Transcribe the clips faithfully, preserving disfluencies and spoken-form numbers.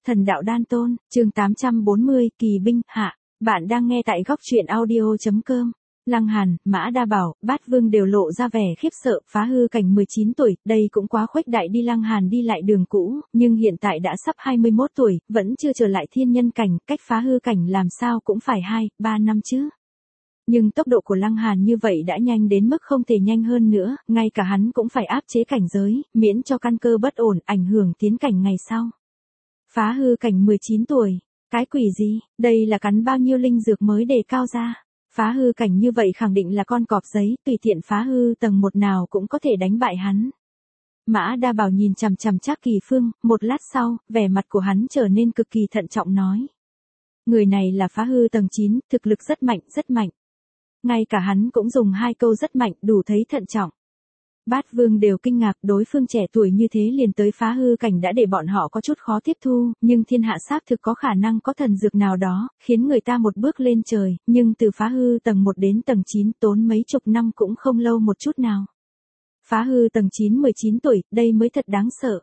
Thần đạo đan tôn, chương tám trăm bốn mươi, kỳ binh, hạ. Bạn đang nghe tại góc truyện audio.com. Lăng Hàn, Mã Đa Bảo, Bát Vương đều lộ ra vẻ khiếp sợ, Phá Hư Cảnh mười chín tuổi, đây cũng quá khuếch đại đi. Lăng Hàn đi lại đường cũ, nhưng hiện tại đã sắp hai mươi mốt tuổi, vẫn chưa trở lại thiên nhân cảnh, cách Phá Hư Cảnh làm sao cũng phải hai, ba năm chứ. Nhưng tốc độ của Lăng Hàn như vậy đã nhanh đến mức không thể nhanh hơn nữa, ngay cả hắn cũng phải áp chế cảnh giới, miễn cho căn cơ bất ổn, ảnh hưởng tiến cảnh ngày sau. Phá Hư Cảnh mười chín tuổi, cái quỷ gì, đây là cắn bao nhiêu linh dược mới đề cao ra. Phá hư cảnh như vậy khẳng định là con cọp giấy, tùy tiện phá hư tầng một nào cũng có thể đánh bại hắn. Mã Đa Bảo nhìn chằm chằm Trác Kỳ Phương, một lát sau, vẻ mặt của hắn trở nên cực kỳ thận trọng nói. Người này là phá hư tầng chín, thực lực rất mạnh, rất mạnh. Ngay cả hắn cũng dùng hai câu rất mạnh, đủ thấy thận trọng. Bát Vương đều kinh ngạc, đối phương trẻ tuổi như thế liền tới phá hư cảnh đã để bọn họ có chút khó tiếp thu, nhưng thiên hạ xác thực có khả năng có thần dược nào đó, khiến người ta một bước lên trời, nhưng từ phá hư tầng một đến tầng chín tốn mấy chục năm cũng không lâu một chút nào. Phá hư tầng chín mười chín tuổi, đây mới thật đáng sợ.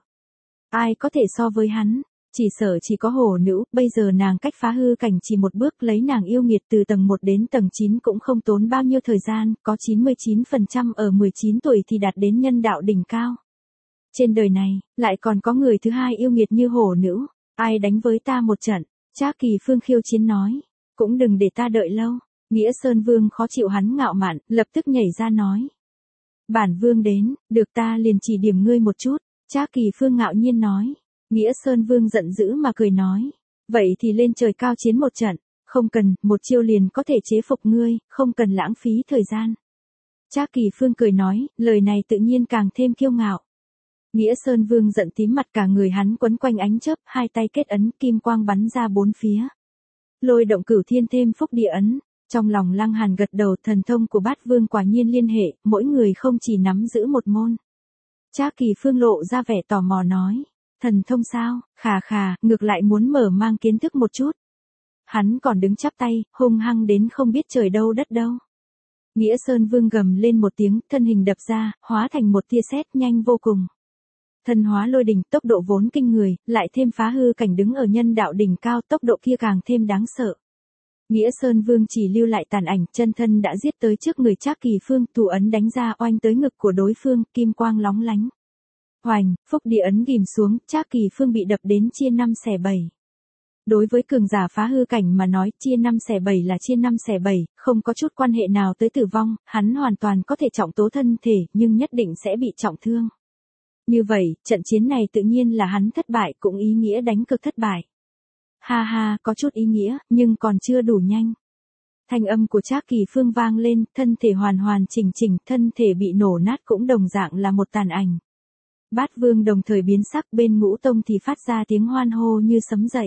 Ai có thể so với hắn? Chỉ sợ chỉ có hổ nữ, bây giờ nàng cách phá hư cảnh chỉ một bước, lấy nàng yêu nghiệt từ tầng một đến tầng chín cũng không tốn bao nhiêu thời gian, có chín mươi chín phần trăm ở mười chín tuổi thì đạt đến nhân đạo đỉnh cao. Trên đời này, lại còn có người thứ hai yêu nghiệt như hổ nữ, ai đánh với ta một trận, Trác Kỳ Phương khiêu chiến nói, cũng đừng để ta đợi lâu. Nghĩa Sơn Vương khó chịu hắn ngạo mạn, lập tức nhảy ra nói. Bản Vương đến, được ta liền chỉ điểm ngươi một chút, Trác Kỳ Phương ngạo nhiên nói. Nghĩa Sơn Vương giận dữ mà cười nói, vậy thì lên trời cao chiến một trận, không cần, một chiêu liền có thể chế phục ngươi, không cần lãng phí thời gian. Trác Kỳ Phương cười nói, lời này tự nhiên càng thêm kiêu ngạo. Nghĩa Sơn Vương giận tím mặt, cả người hắn quấn quanh ánh chớp, hai tay kết ấn, kim quang bắn ra bốn phía. Lôi động cửu thiên thêm phúc địa ấn, trong lòng Lăng Hàn gật đầu, thần thông của Bát Vương quả nhiên liên hệ, mỗi người không chỉ nắm giữ một môn. Trác Kỳ Phương lộ ra vẻ tò mò nói. Thần thông sao, khà khà, ngược lại muốn mở mang kiến thức một chút. Hắn còn đứng chắp tay, hung hăng đến không biết trời đâu đất đâu. Nghĩa Sơn Vương gầm lên một tiếng, thân hình đập ra, hóa thành một tia sét nhanh vô cùng. Thân hóa lôi đỉnh, tốc độ vốn kinh người, lại thêm phá hư cảnh đứng ở nhân đạo đỉnh cao, tốc độ kia càng thêm đáng sợ. Nghĩa Sơn Vương chỉ lưu lại tàn ảnh, chân thân đã giết tới trước người Trác Kỳ Phương, thủ ấn đánh ra oanh tới ngực của đối phương, kim quang lóng lánh. Hoành, phúc địa ấn ghim xuống, Trác Kỳ Phương bị đập đến chia năm xẻ bảy. Đối với cường giả phá hư cảnh mà nói, chia năm xẻ bảy là chia năm xẻ bảy, không có chút quan hệ nào tới tử vong, hắn hoàn toàn có thể trọng tố thân thể, nhưng nhất định sẽ bị trọng thương. Như vậy, trận chiến này tự nhiên là hắn thất bại, cũng ý nghĩa đánh cực thất bại. Ha ha, có chút ý nghĩa, nhưng còn chưa đủ nhanh. Thanh âm của Trác Kỳ Phương vang lên, thân thể hoàn hoàn chỉnh chỉnh, thân thể bị nổ nát cũng đồng dạng là một tàn ảnh. Bát Vương đồng thời biến sắc, bên Ngũ Tông thì phát ra tiếng hoan hô như sấm dậy.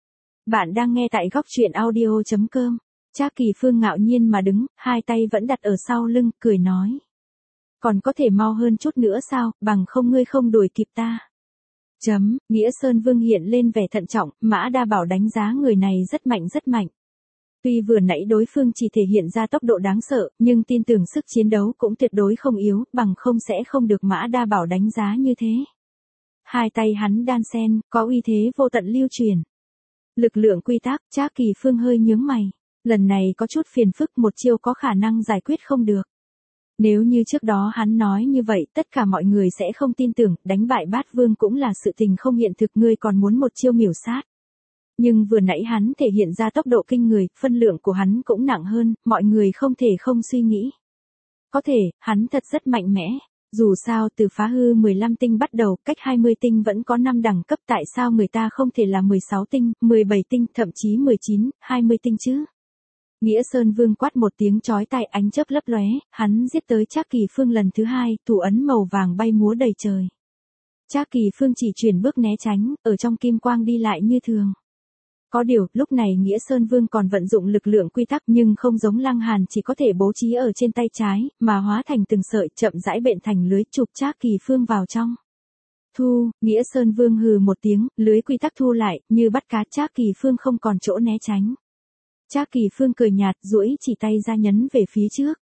Bạn đang nghe tại góc truyện audio.com. Trác Kỳ Phương ngạo nhiên mà đứng, hai tay vẫn đặt ở sau lưng, cười nói. Còn có thể mau hơn chút nữa sao, bằng không ngươi không đuổi kịp ta. Chấm, Nghĩa Sơn Vương hiện lên vẻ thận trọng, Mã Đa Bảo đánh giá người này rất mạnh rất mạnh. Tuy vừa nãy đối phương chỉ thể hiện ra tốc độ đáng sợ, nhưng tin tưởng sức chiến đấu cũng tuyệt đối không yếu, bằng không sẽ không được Mã Đa Bảo đánh giá như thế. Hai tay hắn đan sen, có uy thế vô tận lưu truyền. Lực lượng quy tắc, Trác Kỳ Phương hơi nhướng mày. Lần này có chút phiền phức, một chiêu có khả năng giải quyết không được. Nếu như trước đó hắn nói như vậy, tất cả mọi người sẽ không tin tưởng, đánh bại Bát Vương cũng là sự tình không hiện thực, ngươi còn muốn một chiêu miểu sát. Nhưng vừa nãy hắn thể hiện ra tốc độ kinh người, phân lượng của hắn cũng nặng hơn, mọi người không thể không suy nghĩ. Có thể, hắn thật rất mạnh mẽ. Dù sao từ phá hư mười lăm tinh bắt đầu, cách hai mươi tinh vẫn có năm đẳng cấp, tại sao người ta không thể là mười sáu tinh, mười bảy tinh, thậm chí mười chín, hai mươi tinh chứ? Nghĩa Sơn Vương quát một tiếng chói tai, ánh chớp lấp lóe, hắn giết tới Trác Kỳ Phương lần thứ hai, thủ ấn màu vàng bay múa đầy trời. Trác Kỳ Phương chỉ chuyển bước né tránh, ở trong kim quang đi lại như thường. Có điều, lúc này Nghĩa Sơn Vương còn vận dụng lực lượng quy tắc, nhưng không giống Lăng Hàn chỉ có thể bố trí ở trên tay trái, mà hóa thành từng sợi, chậm rãi bện thành lưới, chụp Trác Kỳ Phương vào trong. Thu, Nghĩa Sơn Vương hừ một tiếng, lưới quy tắc thu lại, như bắt cá, Trác Kỳ Phương không còn chỗ né tránh. Trác Kỳ Phương cười nhạt, duỗi chỉ tay ra nhấn về phía trước.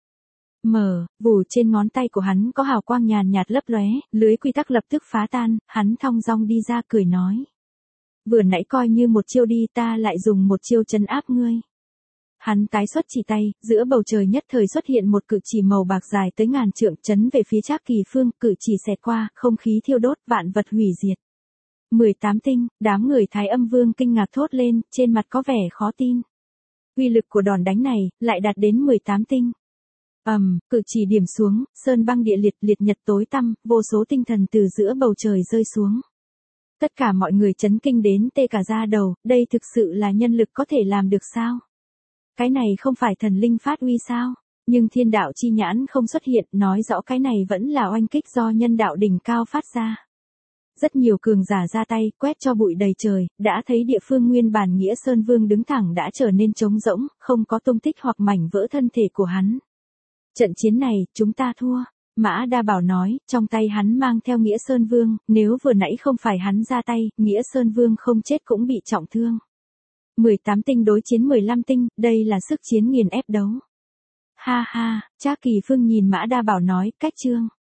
Mở, vù trên ngón tay của hắn có hào quang nhàn nhạt lấp lóe, lưới quy tắc lập tức phá tan, hắn thong dong đi ra cười nói. vừa nãy coi như một chiêu đi, ta lại dùng một chiêu trấn áp ngươi. Hắn tái xuất chỉ tay, giữa bầu trời nhất thời xuất hiện một cự chỉ màu bạc dài tới ngàn trượng, chấn về phía Trác Kỳ Phương, cự chỉ xẹt qua, không khí thiêu đốt, vạn vật hủy diệt. mười tám tinh, đám người Thái Âm Vương kinh ngạc thốt lên, trên mặt có vẻ khó tin. Uy lực của đòn đánh này, lại đạt đến mười tám tinh. ầm, um, cự chỉ điểm xuống, sơn băng địa liệt, liệt nhật tối tăm, vô số tinh thần từ giữa bầu trời rơi xuống. Tất cả mọi người chấn kinh đến tê cả da đầu, đây thực sự là nhân lực có thể làm được sao? Cái này không phải thần linh phát uy sao? Nhưng thiên đạo chi nhãn không xuất hiện, nói rõ cái này vẫn là oanh kích do nhân đạo đỉnh cao phát ra. Rất nhiều cường giả ra tay, quét cho bụi đầy trời, đã thấy địa phương nguyên bản Nghĩa Sơn Vương đứng thẳng đã trở nên trống rỗng, không có tung tích hoặc mảnh vỡ thân thể của hắn. Trận chiến này, chúng ta thua. Mã Đa Bảo nói, trong tay hắn mang theo Nghĩa Sơn Vương, nếu vừa nãy không phải hắn ra tay, Nghĩa Sơn Vương không chết cũng bị trọng thương. mười tám tinh đối chiến mười lăm tinh, đây là sức chiến nghiền ép đấu. Ha ha, Trác Kỳ Phương nhìn Mã Đa Bảo nói, cách chương.